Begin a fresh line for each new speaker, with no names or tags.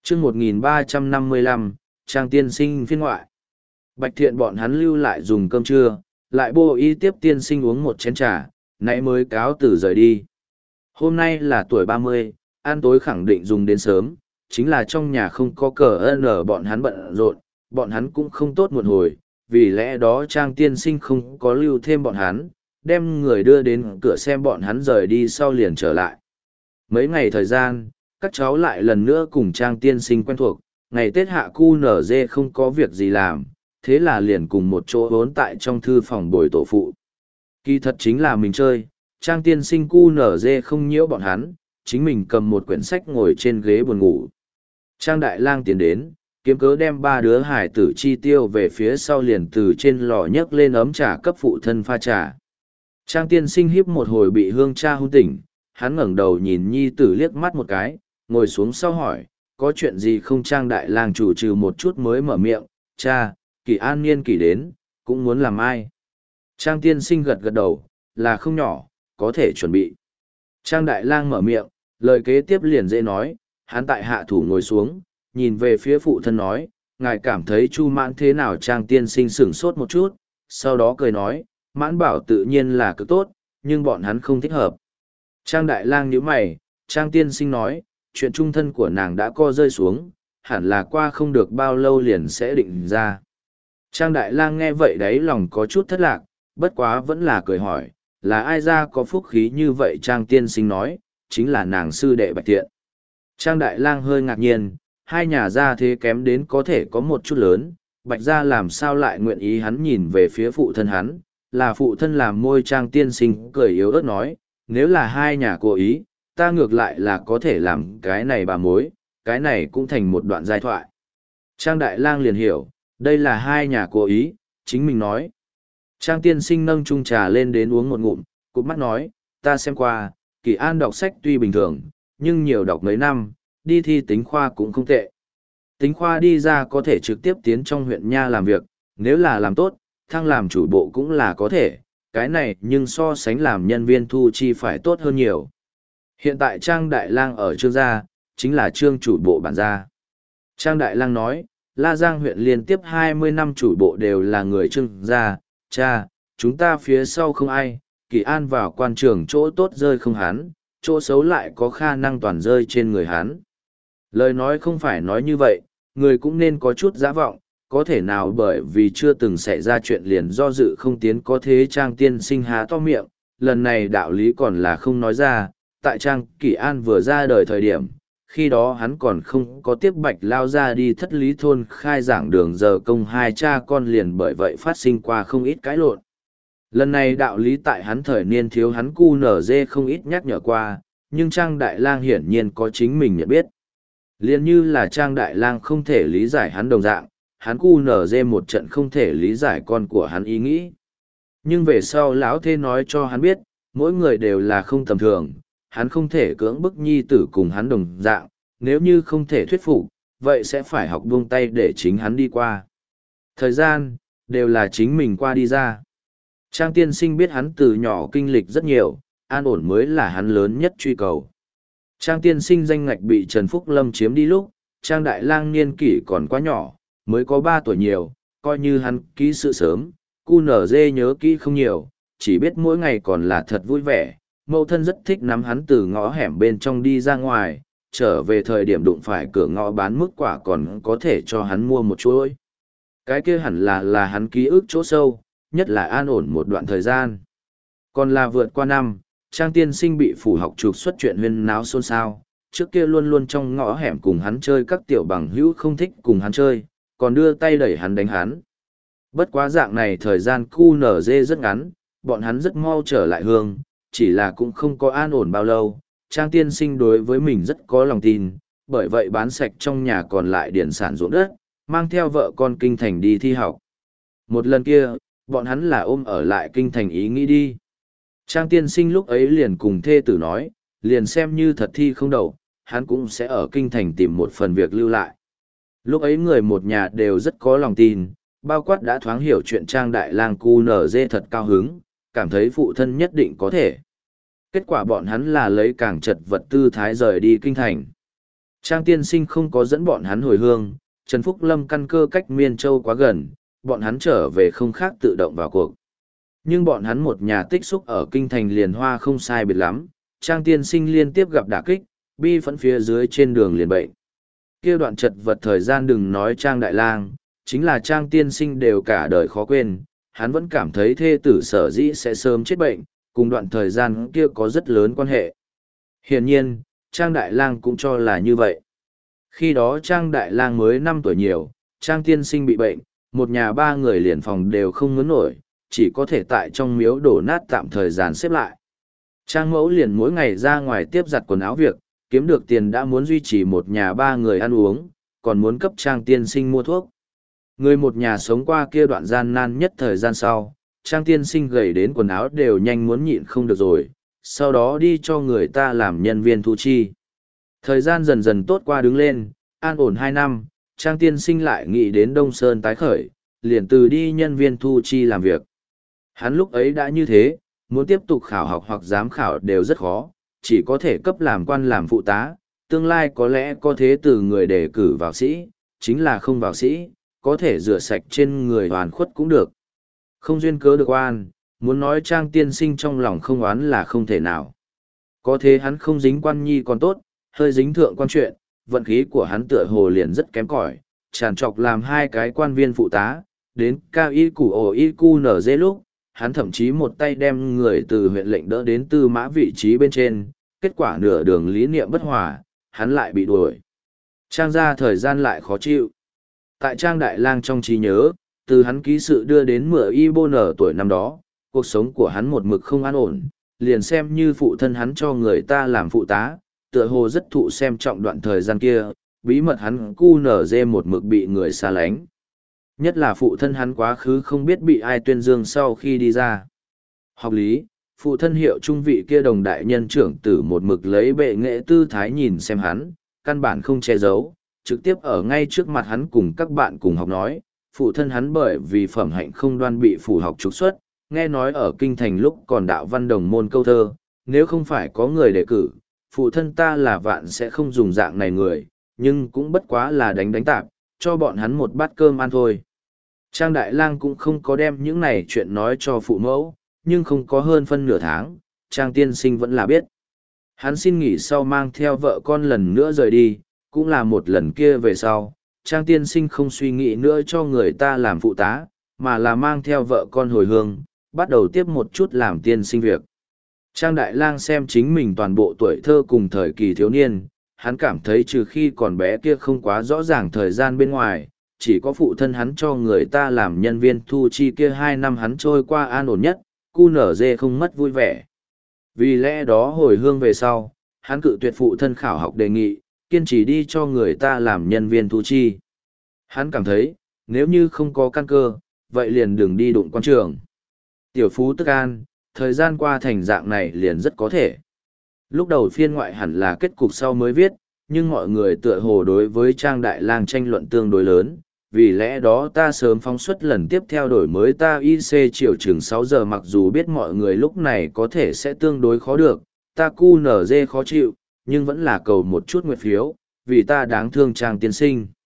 chương 1355, Trang tiên sinh phiên ngoại. Bạch Thiện bọn hắn lưu lại dùng cơm trưa, lại bô y tiếp tiên sinh uống một chén trà, nãy mới cáo từ rời đi. Hôm nay là tuổi 30, ăn tối khẳng định dùng đến sớm, chính là trong nhà không có cờ n bọn hắn bận rộn, bọn hắn cũng không tốt một hồi, vì lẽ đó Trang tiên sinh không có lưu thêm bọn hắn, đem người đưa đến cửa xem bọn hắn rời đi sau liền trở lại. Mấy ngày thời gian, các cháu lại lần nữa cùng Trang tiên sinh quen thuộc, ngày Tết hạ cu nở dê không có việc gì làm, thế là liền cùng một chỗ vốn tại trong thư phòng bồi tổ phụ. Kỳ thật chính là mình chơi, Trang tiên sinh cu nở dê không nhiễu bọn hắn, chính mình cầm một quyển sách ngồi trên ghế buồn ngủ. Trang đại lang tiến đến, kiếm cớ đem ba đứa hải tử chi tiêu về phía sau liền từ trên lò nhấc lên ấm trà cấp phụ thân pha trà. Trang tiên sinh híp một hồi bị hương cha hôn tỉnh, hắn ngẩng đầu nhìn nhi tử liếc mắt một cái, ngồi xuống sau hỏi, có chuyện gì không? Trang đại lang chủ trừ một chút mới mở miệng, cha, Kỳ An niên kỷ đến, cũng muốn làm ai. Trang tiên sinh gật gật đầu, là không nhỏ, có thể chuẩn bị. Trang đại lang mở miệng, lời kế tiếp liền dễ nói, hắn tại hạ thủ ngồi xuống, nhìn về phía phụ thân nói, ngài cảm thấy Chu Mãn thế nào? Trang tiên sinh sửng sốt một chút, sau đó cười nói, Mãn bảo tự nhiên là cực tốt, nhưng bọn hắn không thích hợp. Trang đại lang nhíu mày, Trang tiên sinh nói, chuyện trung thân của nàng đã co rơi xuống, hẳn là qua không được bao lâu liền sẽ định ra. Trang đại lang nghe vậy đấy lòng có chút thất lạc, bất quá vẫn là cười hỏi, là ai ra có phúc khí như vậy? Trang tiên sinh nói, chính là nàng sư đệ Bạch Thiện. Trang đại lang hơi ngạc nhiên, hai nhà gia thế kém đến có thể có một chút lớn, Bạch gia làm sao lại nguyện ý? Hắn nhìn về phía phụ thân hắn, là phụ thân làm môi. Trang tiên sinh cười yếu ớt nói, nếu là hai nhà cố ý, ta ngược lại là có thể làm cái này bà mối, cái này cũng thành một đoạn giai thoại. Trang đại lang liền hiểu, đây là hai nhà cố ý, chính mình nói. Trang tiên sinh nâng chung trà lên đến uống một ngụm, cụp mắt nói, ta xem qua, Kỳ An đọc sách tuy bình thường, nhưng nhiều đọc mấy năm, đi thi tính khoa cũng không tệ. Tính khoa đi ra có thể trực tiếp tiến trong huyện nha làm việc, nếu là làm tốt, thăng làm chủ bộ cũng là có thể, cái này nhưng so sánh làm nhân viên thu chi phải tốt hơn nhiều. Hiện tại Trang đại lang ở Trương gia, chính là Trương chủ bộ bản gia. Trang đại lang nói, La Giang huyện liên tiếp 20 năm chủ bộ đều là người Trương gia, cha, chúng ta phía sau không ai, Kỳ An vào quan trường chỗ tốt rơi không hắn, chỗ xấu lại có khả năng toàn rơi trên người hắn. Lời nói không phải nói như vậy, người cũng nên có chút giả vọng, có thể nào bởi vì chưa từng xảy ra chuyện liền do dự không tiến có thế? Trang tiên sinh há to miệng, lần này đạo lý còn là không nói ra, tại Trang Kỳ An vừa ra đời thời điểm, khi đó hắn còn không có tiếp Bạch lao ra đi Thất Lý thôn khai giảng đường giờ công, hai cha con liền bởi vậy phát sinh qua không ít cãi lộn. Lần này đạo lý tại hắn thời niên thiếu hắn cu nở dê không ít nhắc nhở qua, nhưng Trang đại lang hiển nhiên có chính mình nhận biết. Liên như là Trang đại lang không thể lý giải hắn đồng dạng, hắn cu nở dê một trận không thể lý giải con của hắn ý nghĩ. Nhưng về sau lão thê nói cho hắn biết, mỗi người đều là không tầm thường, hắn không thể cưỡng bức nhi tử cùng hắn đồng dạng, nếu như không thể thuyết phục, vậy sẽ phải học buông tay để chính hắn đi qua. Thời gian, đều là chính mình qua đi ra. Trang tiên sinh biết hắn từ nhỏ kinh lịch rất nhiều, an ổn mới là hắn lớn nhất truy cầu. Trang tiên sinh danh ngạch bị Trần Phúc Lâm chiếm đi lúc, Trang đại lang niên kỷ còn quá nhỏ, mới có 3 tuổi nhiều, coi như hắn ký sự sớm, cu nở dê nhớ kỹ không nhiều, chỉ biết mỗi ngày còn là thật vui vẻ. Mẫu thân rất thích nắm hắn từ ngõ hẻm bên trong đi ra ngoài, trở về thời điểm đụng phải cửa ngõ bán mức quả còn có thể cho hắn mua một chuỗi. Cái kia hẳn là hắn ký ức chỗ sâu, nhất là an ổn một đoạn thời gian. Còn là vượt qua năm, Trang tiên sinh bị phủ học trục xuất chuyện huyên náo xôn xao, trước kia luôn luôn trong ngõ hẻm cùng hắn chơi các tiểu bằng hữu không thích cùng hắn chơi, còn đưa tay đẩy hắn đánh hắn. Bất quá dạng này thời gian cu nở dê rất ngắn, bọn hắn rất mau trở lại hương, chỉ là cũng không có an ổn bao lâu. Trang tiên sinh đối với mình rất có lòng tin, bởi vậy bán sạch trong nhà còn lại điển sản ruộng đất, mang theo vợ con kinh thành đi thi học. Một lần kia, bọn hắn là ôm ở lại kinh thành ý nghĩ đi. Trang tiên sinh lúc ấy liền cùng thê tử nói, liền xem như thật thi không đậu, hắn cũng sẽ ở kinh thành tìm một phần việc lưu lại. Lúc ấy người một nhà đều rất có lòng tin, bao quát đã thoáng hiểu chuyện Trang đại lang cu nở dê thật cao hứng, cảm thấy phụ thân nhất định có thể. Kết quả bọn hắn là lấy càng chật vật tư thái rời đi kinh thành. Trang tiên sinh không có dẫn bọn hắn hồi hương, Trần Phúc Lâm căn cơ cách Miên Châu quá gần, bọn hắn trở về không khác tự động vào cuộc. Nhưng bọn hắn một nhà tích xúc ở kinh thành liền hoa không sai biệt lắm, Trang tiên sinh liên tiếp gặp đả kích, bi phẫn phía dưới trên đường liền bệnh. Kia đoạn chật vật thời gian đừng nói Trang Đại Lang, chính là Trang tiên sinh đều cả đời khó quên, hắn vẫn cảm thấy thê tử sở dĩ sẽ sớm chết bệnh, cùng đoạn thời gian kia có rất lớn quan hệ. Hiển nhiên, Trang Đại Lang cũng cho là như vậy. Khi đó Trang Đại Lang mới 5 tuổi nhiều, Trang tiên sinh bị bệnh, một nhà 3 người liền phòng đều không ngớn nổi, chỉ có thể tại trong miếu đổ nát tạm thời gian xếp lại. Trang mẫu liền mỗi ngày ra ngoài tiếp giặt quần áo việc, kiếm được tiền đã muốn duy trì một nhà 3 người ăn uống, còn muốn cấp Trang tiên sinh mua thuốc. Người một nhà sống qua kia đoạn gian nan nhất thời gian sau, Trang tiên sinh gầy đến quần áo đều nhanh muốn nhịn không được rồi, sau đó đi cho người ta làm nhân viên thu chi. Thời gian dần dần tốt qua đứng lên, an ổn 2 năm, Trang tiên sinh lại nghĩ đến Đông Sơn tái khởi, liền từ đi nhân viên thu chi làm việc. Hắn lúc ấy đã như thế, muốn tiếp tục khảo học hoặc giám khảo đều rất khó, chỉ có thể cấp làm quan làm phụ tá, tương lai có lẽ có thế từ người đề cử vào sĩ, chính là không vào sĩ, có thể rửa sạch trên người hoàn khuất cũng được. Không duyên cớ được oan, muốn nói Trang tiên sinh trong lòng không oán là không thể nào. Có thế hắn không dính quan nhi còn tốt, hơi dính thượng quan chuyện, vận khí của hắn tựa hồ liền rất kém cỏi, tràn trọc làm 2 cái quan viên phụ tá, đến cao y củ ổ y cu nở dê lúc, hắn thậm chí một tay đem người từ huyện lệnh đỡ đến Tư Mã vị trí bên trên, kết quả nửa đường lý niệm bất hòa, hắn lại bị đuổi. Trang ra thời gian lại khó chịu. Tại Trang Đại Lang trong trí nhớ, từ hắn ký sự đưa đến mửa y bô nở tuổi năm đó, cuộc sống của hắn một mực không an ổn, liền xem như phụ thân hắn cho người ta làm phụ tá, tựa hồ rất thụ xem trọng đoạn thời gian kia, bí mật hắn cu nở dê một mực bị người xa lánh. Nhất là phụ thân hắn quá khứ không biết bị ai tuyên dương sau khi đi ra. Học lý, phụ thân hiệu trung vị kia đồng đại nhân trưởng tử một mực lấy bệ nghệ tư thái nhìn xem hắn, căn bản không che giấu, trực tiếp ở ngay trước mặt hắn cùng các bạn cùng học nói, phụ thân hắn bởi vì phẩm hạnh không đoan bị phủ học trục xuất, nghe nói ở kinh thành lúc còn đạo văn đồng môn câu thơ, nếu không phải có người đề cử, phụ thân ta là vạn sẽ không dùng dạng này người, nhưng cũng bất quá là đánh tạp, cho bọn hắn một bát cơm ăn thôi. Trang Đại Lang cũng không có đem những này chuyện nói cho phụ mẫu, nhưng không có hơn phân nửa tháng, Trang tiên sinh vẫn là biết. Hắn xin nghỉ sau mang theo vợ con lần nữa rời đi, cũng là một lần kia về sau, Trang tiên sinh không suy nghĩ nữa cho người ta làm phụ tá, mà là mang theo vợ con hồi hương, bắt đầu tiếp một chút làm tiên sinh việc. Trang Đại Lang xem chính mình toàn bộ tuổi thơ cùng thời kỳ thiếu niên, hắn cảm thấy trừ khi còn bé kia không quá rõ ràng thời gian bên ngoài, chỉ có phụ thân hắn cho người ta làm nhân viên thu chi kia 2 năm hắn trôi qua an ổn nhất, cu nở dê không mất vui vẻ. Vì lẽ đó hồi hương về sau, hắn cự tuyệt phụ thân khảo học đề nghị, kiên trì đi cho người ta làm nhân viên thu chi. Hắn cảm thấy, nếu như không có căn cơ, vậy liền đừng đi đụng quan trường. Tiểu phú tức an, thời gian qua thành dạng này liền rất có thể. Lúc đầu phiên ngoại hẳn là kết cục sau mới viết, nhưng mọi người tựa hồ đối với Trang Đại Lang tranh luận tương đối lớn, vì lẽ đó ta sớm phóng xuất lần tiếp theo đổi mới ta IC chiều chừng 6 giờ mặc dù biết mọi người lúc này có thể sẽ tương đối khó được, ta cu nở dê khó chịu, nhưng vẫn là cầu một chút nguyện phiếu, vì ta đáng thương Trang tiên sinh.